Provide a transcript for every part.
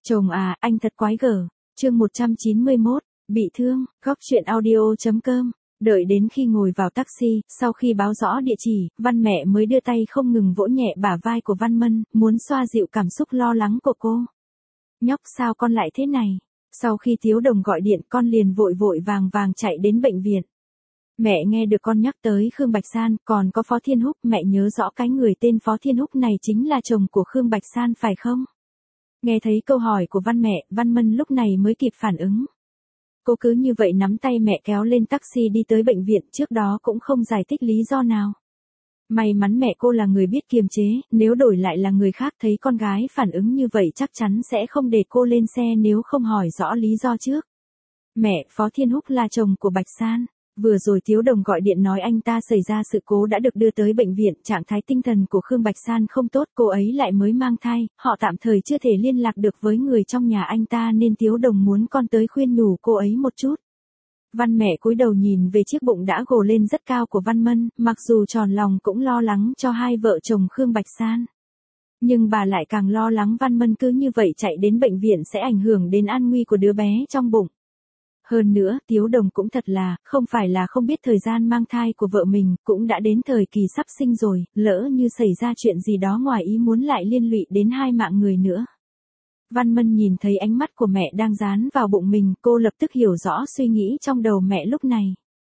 Chồng à, anh thật quái gở. Chương 191, bị thương, góc chuyện audio.com. Đợi đến khi ngồi vào taxi, sau khi báo rõ địa chỉ, Văn mẹ mới đưa tay không ngừng vỗ nhẹ bả vai của Văn Mân, muốn xoa dịu cảm xúc lo lắng của cô. Nhóc sao con lại thế này? Sau khi Tiếu Đồng gọi điện con liền vội vội vàng vàng chạy đến bệnh viện. Mẹ nghe được con nhắc tới Khương Bạch San, còn có Phó Thiên Húc, mẹ nhớ rõ cái người tên Phó Thiên Húc này chính là chồng của Khương Bạch San phải không? Nghe thấy câu hỏi của Văn mẹ, Văn Mân lúc này mới kịp phản ứng. Cô cứ như vậy nắm tay mẹ kéo lên taxi đi tới bệnh viện, trước đó cũng không giải thích lý do nào. May mắn mẹ cô là người biết kiềm chế, nếu đổi lại là người khác thấy con gái phản ứng như vậy chắc chắn sẽ không để cô lên xe nếu không hỏi rõ lý do trước. Mẹ, Phó Thiên Húc là chồng của Bạch San. Vừa rồi Tiếu Đồng gọi điện nói anh ta xảy ra sự cố đã được đưa tới bệnh viện, trạng thái tinh thần của Khương Bạch San không tốt, cô ấy lại mới mang thai, họ tạm thời chưa thể liên lạc được với người trong nhà anh ta nên Tiếu Đồng muốn con tới khuyên nhủ cô ấy một chút. Văn mẹ cúi đầu nhìn về chiếc bụng đã gồ lên rất cao của Văn Mân, mặc dù tròn lòng cũng lo lắng cho hai vợ chồng Khương Bạch San. Nhưng bà lại càng lo lắng Văn Mân cứ như vậy chạy đến bệnh viện sẽ ảnh hưởng đến an nguy của đứa bé trong bụng. Hơn nữa, Tiếu Đồng cũng thật là, không phải là không biết thời gian mang thai của vợ mình, cũng đã đến thời kỳ sắp sinh rồi, lỡ như xảy ra chuyện gì đó ngoài ý muốn lại liên lụy đến hai mạng người nữa. Văn Mân nhìn thấy ánh mắt của mẹ đang dán vào bụng mình, cô lập tức hiểu rõ suy nghĩ trong đầu mẹ lúc này.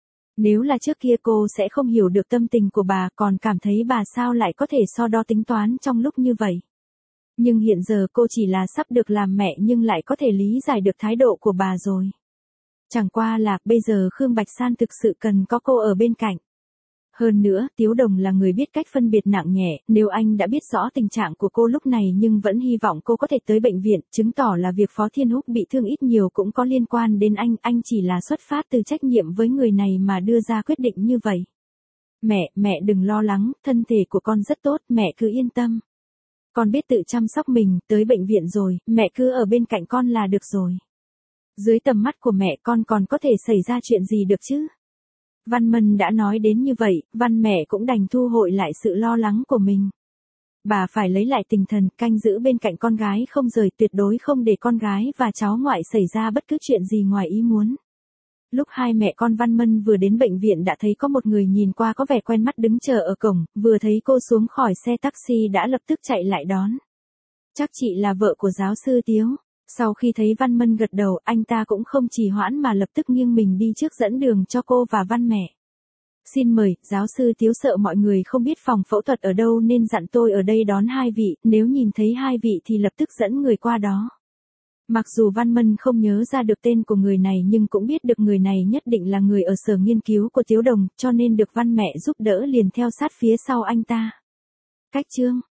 Nếu là trước kia cô sẽ không hiểu được tâm tình của bà, còn cảm thấy bà sao lại có thể so đo tính toán trong lúc như vậy. Nhưng hiện giờ cô chỉ là sắp được làm mẹ nhưng lại có thể lý giải được thái độ của bà rồi. Chẳng qua là, bây giờ Khương Bạch San thực sự cần có cô ở bên cạnh. Hơn nữa, Tiếu Đồng là người biết cách phân biệt nặng nhẹ, nếu anh đã biết rõ tình trạng của cô lúc này nhưng vẫn hy vọng cô có thể tới bệnh viện, chứng tỏ là việc Phó Thiên Húc bị thương ít nhiều cũng có liên quan đến anh chỉ là xuất phát từ trách nhiệm với người này mà đưa ra quyết định như vậy. Mẹ đừng lo lắng, thân thể của con rất tốt, mẹ cứ yên tâm. Con biết tự chăm sóc mình, tới bệnh viện rồi, mẹ cứ ở bên cạnh con là được rồi. Dưới tầm mắt của mẹ con còn có thể xảy ra chuyện gì được chứ? Văn Mân đã nói đến như vậy, Văn mẹ cũng đành thu hồi lại sự lo lắng của mình. Bà phải lấy lại tinh thần, canh giữ bên cạnh con gái không rời, tuyệt đối không để con gái và cháu ngoại xảy ra bất cứ chuyện gì ngoài ý muốn. Lúc hai mẹ con Văn Mân vừa đến bệnh viện đã thấy có một người nhìn qua có vẻ quen mắt đứng chờ ở cổng, vừa thấy cô xuống khỏi xe taxi đã lập tức chạy lại đón. Chắc chị là vợ của giáo sư Tiếu. Sau khi thấy Văn Mân gật đầu, anh ta cũng không trì hoãn mà lập tức nghiêng mình đi trước dẫn đường cho cô và Văn mẹ. Xin mời, giáo sư Tiếu sợ mọi người không biết phòng phẫu thuật ở đâu nên dặn tôi ở đây đón hai vị, nếu nhìn thấy hai vị thì lập tức dẫn người qua đó. Mặc dù Văn Mân không nhớ ra được tên của người này nhưng cũng biết được người này nhất định là người ở sở nghiên cứu của Tiếu Đồng, cho nên được Văn mẹ giúp đỡ liền theo sát phía sau anh ta. Cách chương